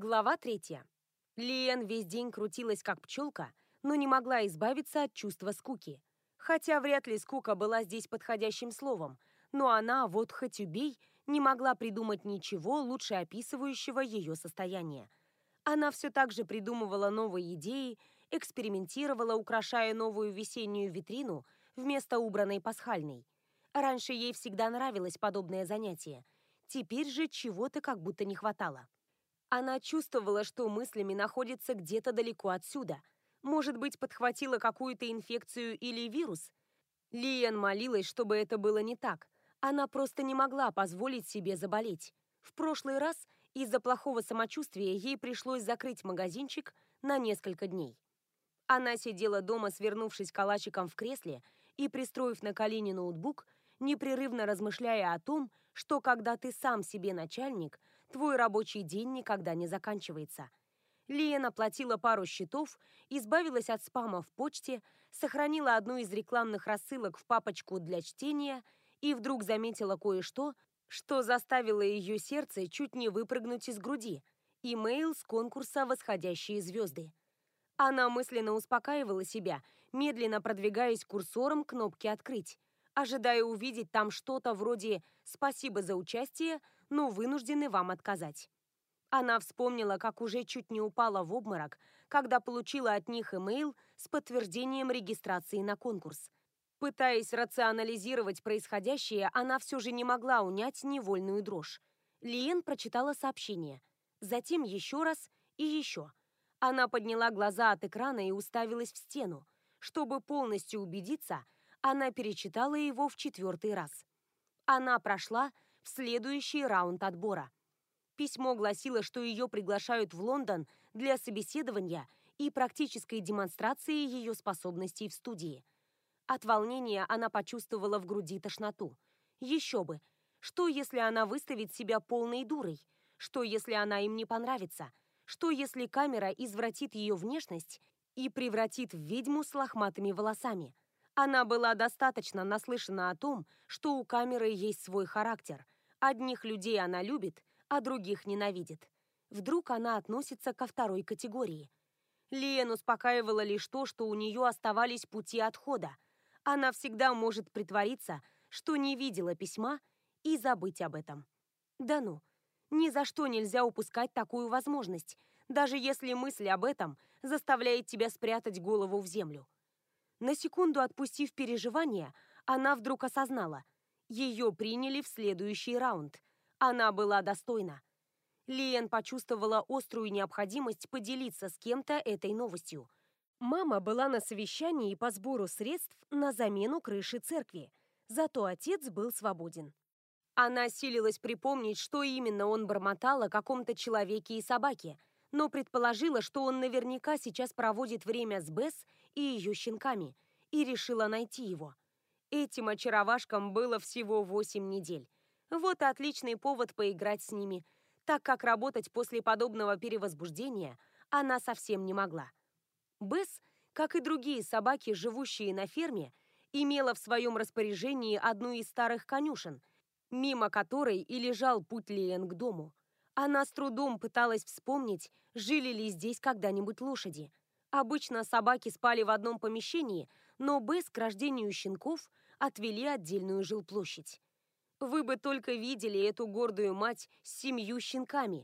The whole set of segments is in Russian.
Глава 3. Лиэн весь день крутилась как пчелка, но не могла избавиться от чувства скуки. Хотя вряд ли скука была здесь подходящим словом, но она, вот хоть убей, не могла придумать ничего лучше описывающего ее состояние. Она все так же придумывала новые идеи, экспериментировала, украшая новую весеннюю витрину вместо убранной пасхальной. Раньше ей всегда нравилось подобное занятие. Теперь же чего-то как будто не хватало. Она чувствовала, что мыслями находится где-то далеко отсюда. Может быть, подхватила какую-то инфекцию или вирус? Лиэн молилась, чтобы это было не так. Она просто не могла позволить себе заболеть. В прошлый раз из-за плохого самочувствия ей пришлось закрыть магазинчик на несколько дней. Она сидела дома, свернувшись калачиком в кресле и пристроив на колени ноутбук, непрерывно размышляя о том, что когда ты сам себе начальник, твой рабочий день никогда не заканчивается. Лиэн оплатила пару счетов, избавилась от спама в почте, сохранила одну из рекламных рассылок в папочку для чтения и вдруг заметила кое-что, что заставило ее сердце чуть не выпрыгнуть из груди. Имейл с конкурса «Восходящие звезды». Она мысленно успокаивала себя, медленно продвигаясь курсором к кнопке «Открыть», ожидая увидеть там что-то вроде «Спасибо за участие, но вынуждены вам отказать». Она вспомнила, как уже чуть не упала в обморок, когда получила от них имейл с подтверждением регистрации на конкурс. Пытаясь рационализировать происходящее, она все же не могла унять невольную дрожь. Лиэн прочитала сообщение. Затем еще раз и еще. Она подняла глаза от экрана и уставилась в стену. Чтобы полностью убедиться, она перечитала его в 4-й раз. Она прошла в следующий раунд отбора. Письмо гласило, что ее приглашают в Лондон для собеседования и практической демонстрации ее способностей в студии. От волнения она почувствовала в груди тошноту. Еще бы! Что, если она выставит себя полной дурой? Что, если она им не понравится? Что, если камера извратит ее внешность и превратит в ведьму с лохматыми волосами? Она была достаточно наслышана о том, что у камеры есть свой характер. Одних людей она любит, а других ненавидит. Вдруг она относится ко второй категории. Лиэн успокаивала лишь то, что у нее оставались пути отхода. Она всегда может притвориться, что не видела письма, и забыть об этом. Да ну, ни за что нельзя упускать такую возможность, даже если мысль об этом заставляет тебя спрятать голову в землю. На секунду отпустив переживания, она вдруг осознала. Ее приняли в следующий раунд. Она была достойна. Лиэн почувствовала острую необходимость поделиться с кем-то этой новостью. Мама была на совещании по сбору средств на замену крыши церкви, зато отец был свободен. Она силилась припомнить, что именно он бормотал о каком-то человеке и собаке, но предположила, что он наверняка сейчас проводит время с Бесс и ее щенками, и решила найти его. Этим очаровашкам было всего 8 недель. Вот и отличный повод поиграть с ними, так как работать после подобного перевозбуждения она совсем не могла. Бесс, как и другие собаки, живущие на ферме, имела в своем распоряжении одну из старых конюшен, мимо которой и лежал путь Лиэн к дому. Она с трудом пыталась вспомнить, жили ли здесь когда-нибудь лошади. Обычно собаки спали в одном помещении, но Бесс к рождению щенков отвели отдельную жилплощадь. Вы бы только видели эту гордую мать с 7 щенками,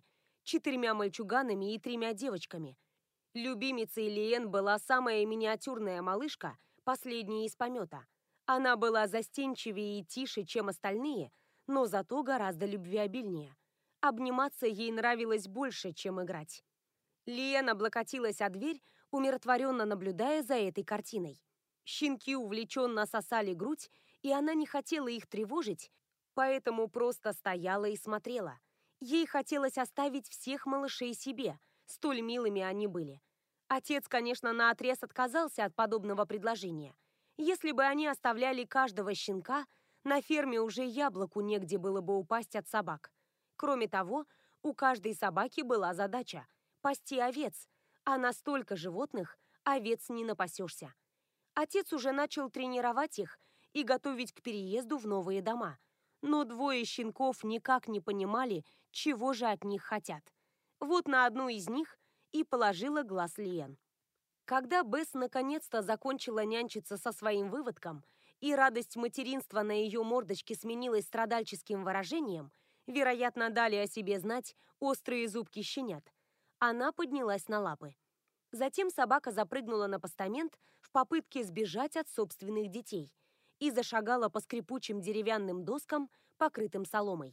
4 мальчуганами и 3 девочками. Любимицей Лиэн была самая миниатюрная малышка, последняя из помета. Она была застенчивее и тише, чем остальные, но зато гораздо любвеобильнее. Обниматься ей нравилось больше, чем играть. Лиэн облокотилась о дверь, умиротворенно наблюдая за этой картиной. Щенки увлеченно сосали грудь, и она не хотела их тревожить, поэтому просто стояла и смотрела. Ей хотелось оставить всех малышей себе, столь милыми они были. Отец, конечно, наотрез отказался от подобного предложения. Если бы они оставляли каждого щенка, на ферме уже яблоку негде было бы упасть от собак. Кроме того, у каждой собаки была задача – пасти овец, а на столько животных овец не напасешься. Отец уже начал тренировать их и готовить к переезду в новые дома. Но 2 щенков никак не понимали, чего же от них хотят. Вот на одну из них и положила глаз Лиэн. Когда Бесс наконец-то закончила нянчиться со своим выводком, и радость материнства на ее мордочке сменилась страдальческим выражением, вероятно, дали о себе знать острые зубки щенят, она поднялась на лапы. Затем собака запрыгнула на постамент в попытке сбежать от собственных детей и зашагала по скрипучим деревянным доскам, покрытым соломой.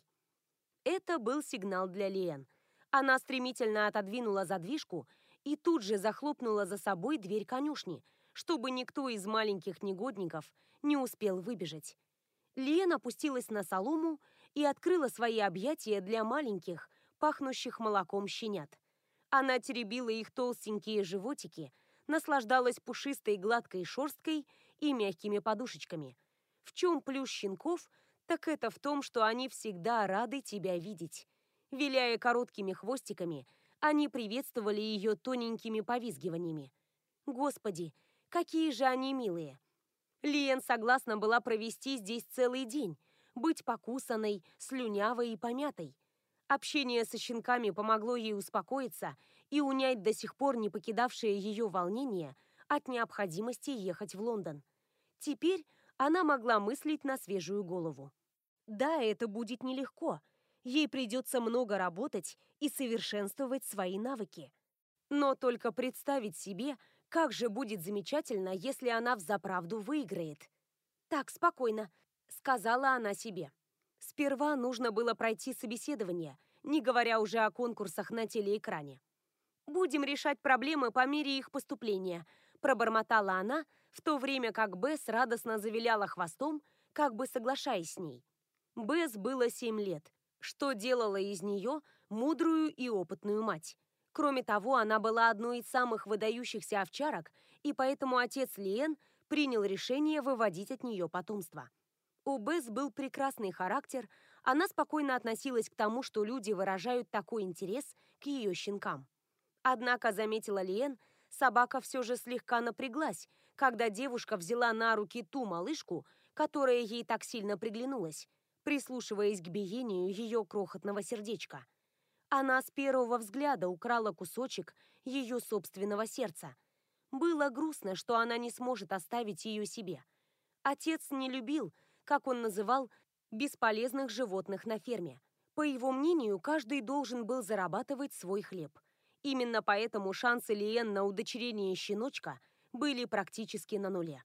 Это был сигнал для Лиэн. Она стремительно отодвинула задвижку и тут же захлопнула за собой дверь конюшни, чтобы никто из маленьких негодников не успел выбежать. Лиэн опустилась на солому и открыла свои объятия для маленьких, пахнущих молоком щенят. Она теребила их толстенькие животики, наслаждалась пушистой гладкой шерсткой и мягкими подушечками. В чем плюс щенков, так это в том, что они всегда рады тебя видеть. Виляя короткими хвостиками, они приветствовали ее тоненькими повизгиваниями. Господи, какие же они милые! Лиэн согласна была провести здесь целый день, быть покусанной, слюнявой и помятой. Общение со щенками помогло ей успокоиться и унять до сих пор не покидавшее ее волнение от необходимости ехать в Лондон. Теперь она могла мыслить на свежую голову. Да, это будет нелегко. Ей придется много работать и совершенствовать свои навыки. Но только представить себе, как же будет замечательно, если она взаправду выиграет. «Так, спокойно», — сказала она себе. Сперва нужно было пройти собеседование, не говоря уже о конкурсах на телеэкране. «Будем решать проблемы по мере их поступления», – пробормотала она, в то время как Бесс радостно завиляла хвостом, как бы соглашаясь с ней. Бесс было 7 лет, что делало из нее мудрую и опытную мать. Кроме того, она была одной из самых выдающихся овчарок, и поэтому отец Лиэн принял решение выводить от нее потомство. У Бесс был прекрасный характер, она спокойно относилась к тому, что люди выражают такой интерес к ее щенкам. Однако, заметила Лиэн, собака все же слегка напряглась, когда девушка взяла на руки ту малышку, которая ей так сильно приглянулась, прислушиваясь к биению ее крохотного сердечка. Она с первого взгляда украла кусочек ее собственного сердца. Было грустно, что она не сможет оставить ее себе. Отец не любил, как он называл, бесполезных животных на ферме. По его мнению, каждый должен был зарабатывать свой хлеб. Именно поэтому шансы Лиэн на удочерение щеночка были практически на нуле.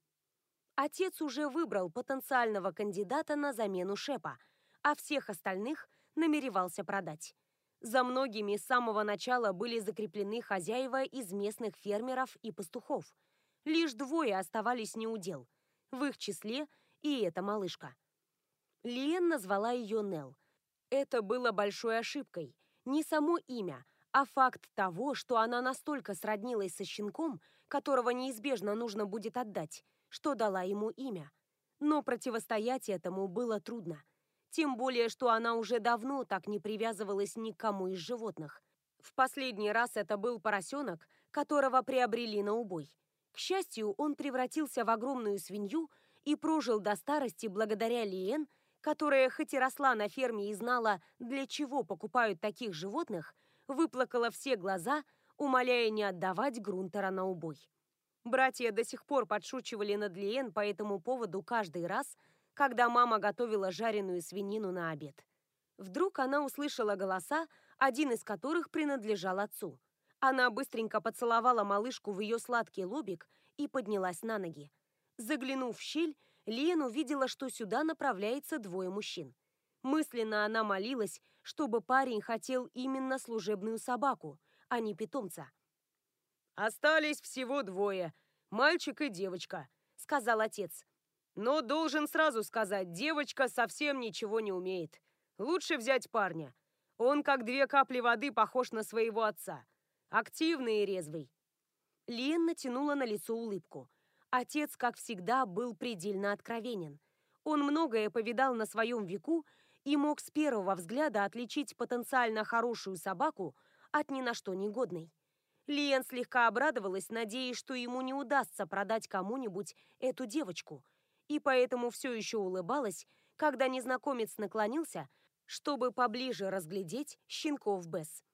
Отец уже выбрал потенциального кандидата на замену Шепа, а всех остальных намеревался продать. За многими с самого начала были закреплены хозяева из местных фермеров и пастухов. Лишь двое оставались неудел, в их числе и эта малышка. Лиэн назвала ее Нелл. Это было большой ошибкой. Не само имя, а факт того, что она настолько сроднилась со щенком, которого неизбежно нужно будет отдать, что дала ему имя. Но противостоять этому было трудно. Тем более, что она уже давно так не привязывалась ни к кому из животных. В последний раз это был поросенок, которого приобрели на убой. К счастью, он превратился в огромную свинью и прожил до старости благодаря Лиэн, которая хоть и росла на ферме и знала, для чего покупают таких животных, выплакала все глаза, умоляя не отдавать Грунтера на убой. Братья до сих пор подшучивали над Лиэн по этому поводу каждый раз, когда мама готовила жареную свинину на обед. Вдруг она услышала голоса, один из которых принадлежал отцу. Она быстренько поцеловала малышку в ее сладкий лобик и поднялась на ноги. Заглянув в щель, Лиэн увидела, что сюда направляется двое мужчин. Мысленно она молилась, чтобы парень хотел именно служебную собаку, а не питомца. «Остались всего двое, мальчик и девочка», — сказал отец. «Но должен сразу сказать, девочка совсем ничего не умеет. Лучше взять парня. Он, как 2 капли воды, похож на своего отца. Активный и резвый». Лиэн натянула на лицо улыбку. Отец, как всегда, был предельно откровенен. Он многое повидал на своем веку и мог с первого взгляда отличить потенциально хорошую собаку от ни на что негодной. Лиэн слегка обрадовалась, надеясь, что ему не удастся продать кому-нибудь эту девочку, и поэтому все еще улыбалась, когда незнакомец наклонился, чтобы поближе разглядеть щенков Бесс.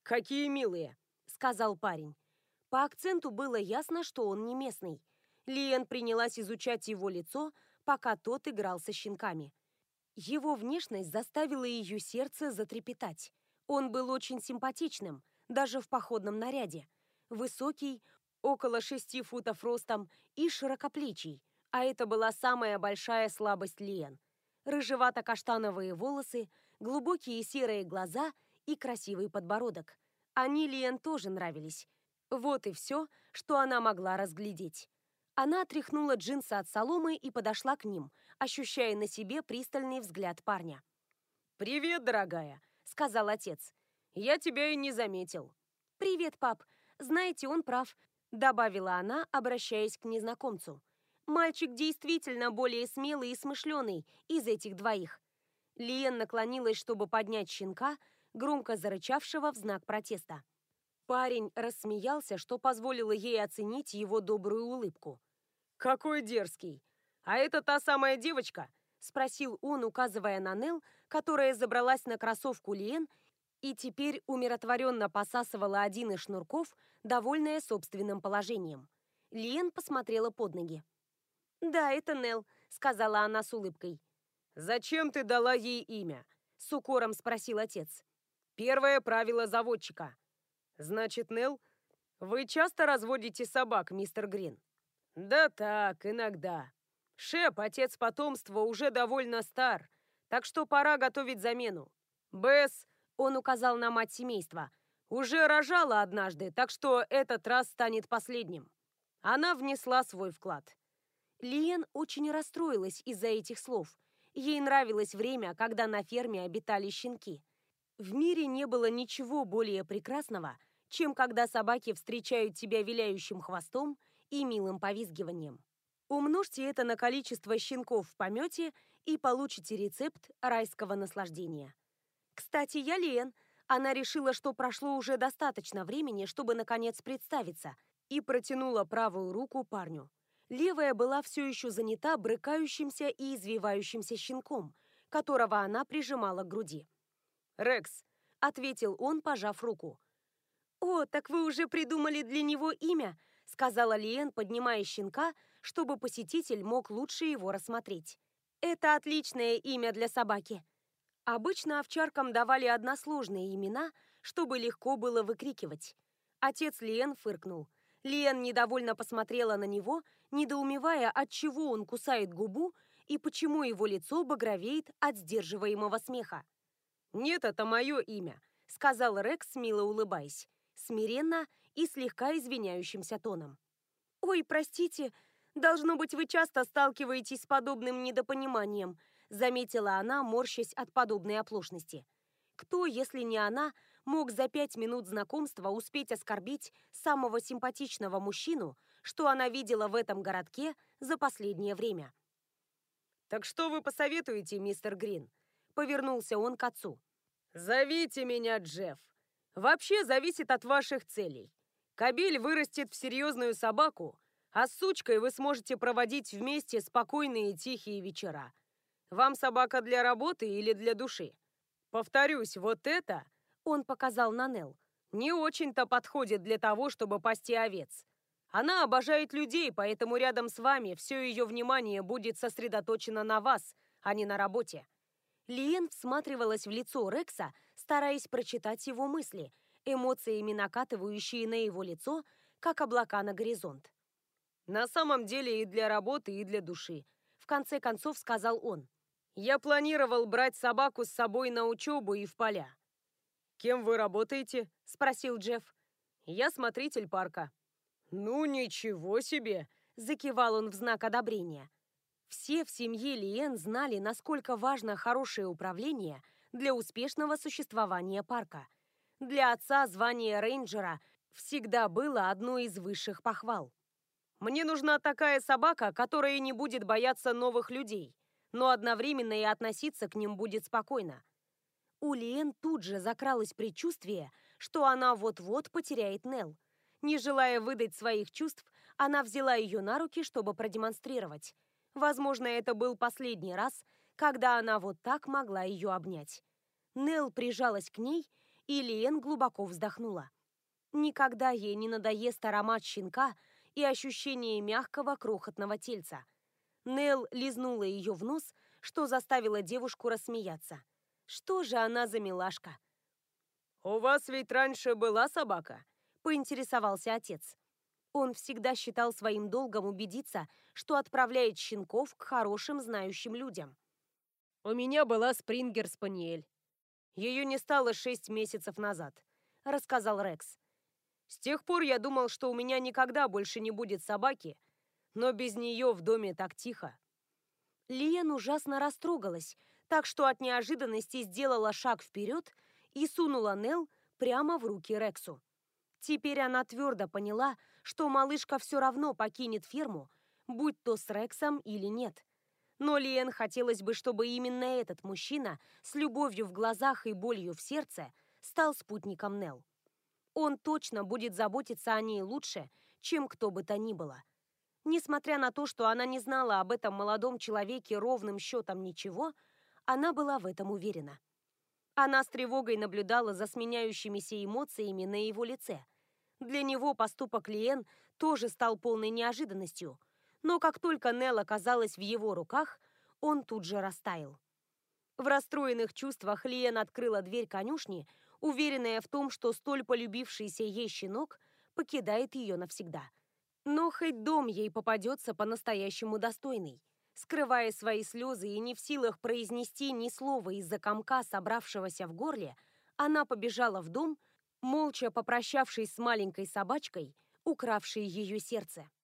«Какие милые!» — сказал парень. По акценту было ясно, что он не местный. Лиэн принялась изучать его лицо, пока тот играл со щенками. Его внешность заставила ее сердце затрепетать. Он был очень симпатичным, даже в походном наряде. Высокий, около 6 футов ростом, и широкоплечий, а это была самая большая слабость Лиэн. Рыжевато-каштановые волосы, глубокие серые глаза и красивый подбородок. Они Лиэн тоже нравились. Вот и все, что она могла разглядеть. Она отряхнула джинсы от соломы и подошла к ним, ощущая на себе пристальный взгляд парня. «Привет, дорогая», — сказал отец. «Я тебя и не заметил». «Привет, пап. Знаете, он прав», — добавила она, обращаясь к незнакомцу. «Мальчик действительно более смелый и смышленый из этих двоих». Лиэн наклонилась, чтобы поднять щенка, громко зарычавшего в знак протеста. Парень рассмеялся, что позволило ей оценить его добрую улыбку. «Какой дерзкий! А это та самая девочка?» — спросил он, указывая на Нелл, которая забралась на кроссовку Лиэн и теперь умиротворенно посасывала один из шнурков, довольная собственным положением. Лиэн посмотрела под ноги. «Да, это Нелл», — сказала она с улыбкой. «Зачем ты дала ей имя?» — с укором спросил отец. «Первое правило заводчика». «Значит, Нелл, вы часто разводите собак, мистер Грин?» «Да так, иногда. Шеп, отец потомства, уже довольно стар, так что пора готовить замену. Бесс, он указал на мать семейства, уже рожала однажды, так что этот раз станет последним. Она внесла свой вклад». Лиэн очень расстроилась из-за этих слов. Ей нравилось время, когда на ферме обитали щенки. В мире не было ничего более прекрасного, чем когда собаки встречают тебя виляющим хвостом и милым повизгиванием. Умножьте это на количество щенков в помете и получите рецепт райского наслаждения. Кстати, я Лен. Она решила, что прошло уже достаточно времени, чтобы наконец представиться, и протянула правую руку парню. Левая была все еще занята брыкающимся и извивающимся щенком, которого она прижимала к груди. «Рекс», — ответил он, пожав руку. «О, так вы уже придумали для него имя», — сказала Лиэн, поднимая щенка, чтобы посетитель мог лучше его рассмотреть. «Это отличное имя для собаки». Обычно овчаркам давали односложные имена, чтобы легко было выкрикивать. Отец Лиэн фыркнул. Лиэн недовольно посмотрела на него, недоумевая, отчего он кусает губу и почему его лицо багровеет от сдерживаемого смеха. «Нет, это мое имя», — сказал Рекс, мило улыбаясь, смиренно и слегка извиняющимся тоном. «Ой, простите, должно быть, вы часто сталкиваетесь с подобным недопониманием», заметила она, морщась от подобной оплошности. Кто, если не она, мог за 5 минут знакомства успеть оскорбить самого симпатичного мужчину, что она видела в этом городке за последнее время? «Так что вы посоветуете, мистер Грин?» Повернулся он к отцу. «Зовите меня Джефф. Вообще зависит от ваших целей. Кобель вырастет в серьезную собаку, а с сучкой вы сможете проводить вместе спокойные тихие вечера. Вам собака для работы или для души? Повторюсь, вот это, он показал на Нелл, не очень-то подходит для того, чтобы пасти овец. Она обожает людей, поэтому рядом с вами все ее внимание будет сосредоточено на вас, а не на работе». Лиэн всматривалась в лицо Рекса, стараясь прочитать его мысли, эмоциями накатывающие на его лицо, как облака на горизонт. «На самом деле и для работы, и для души», — в конце концов сказал он. «Я планировал брать собаку с собой на учебу и в поля». «Кем вы работаете?» — спросил Джефф. «Я смотритель парка». «Ну, ничего себе!» — закивал он в знак одобрения. Все в семье Лиэн знали, насколько важно хорошее управление для успешного существования парка. Для отца звание рейнджера всегда было одной из высших похвал. «Мне нужна такая собака, которая не будет бояться новых людей, но одновременно и относиться к ним будет спокойно». У Лиэн тут же закралось предчувствие, что она вот-вот потеряет Нелл. Не желая выдать своих чувств, она взяла ее на руки, чтобы продемонстрировать. Возможно, это был последний раз, когда она вот так могла ее обнять. Нелл прижалась к ней, И Лиэн глубоко вздохнула. Никогда ей не надоест аромат щенка и ощущение мягкого крохотного тельца. Нелл лизнула ее в нос, что заставило девушку рассмеяться. Что же она за милашка? «У вас ведь раньше была собака?» – поинтересовался отец. Он всегда считал своим долгом убедиться, что отправляет щенков к хорошим знающим людям. «У меня была спрингер-спаниель. Ее не стало 6 месяцев назад», – рассказал Рекс. «С тех пор я думал, что у меня никогда больше не будет собаки, но без нее в доме так тихо». Лиэн ужасно растрогалась, так что от неожиданности сделала шаг вперед и сунула Нелл прямо в руки Рексу. Теперь она твердо поняла, что малышка все равно покинет ферму, будь то с Рексом или нет. Но Лиэн хотелось бы, чтобы именно этот мужчина с любовью в глазах и болью в сердце стал спутником Нелл. Он точно будет заботиться о ней лучше, чем кто бы то ни было. Несмотря на то, что она не знала об этом молодом человеке ровным счетом ничего, она была в этом уверена. Она с тревогой наблюдала за сменяющимися эмоциями на его лице. Для него поступок Лиэн тоже стал полной неожиданностью, но как только Нелл оказалась в его руках, он тут же растаял. В расстроенных чувствах Лиэн открыла дверь конюшни, уверенная в том, что столь полюбившийся ей щенок покидает ее навсегда. Но хоть дом ей попадется по-настоящему достойный. Скрывая свои слезы и не в силах произнести ни слова из-за комка, собравшегося в горле, она побежала в дом, молча попрощавшись с маленькой собачкой, укравшей ее сердце.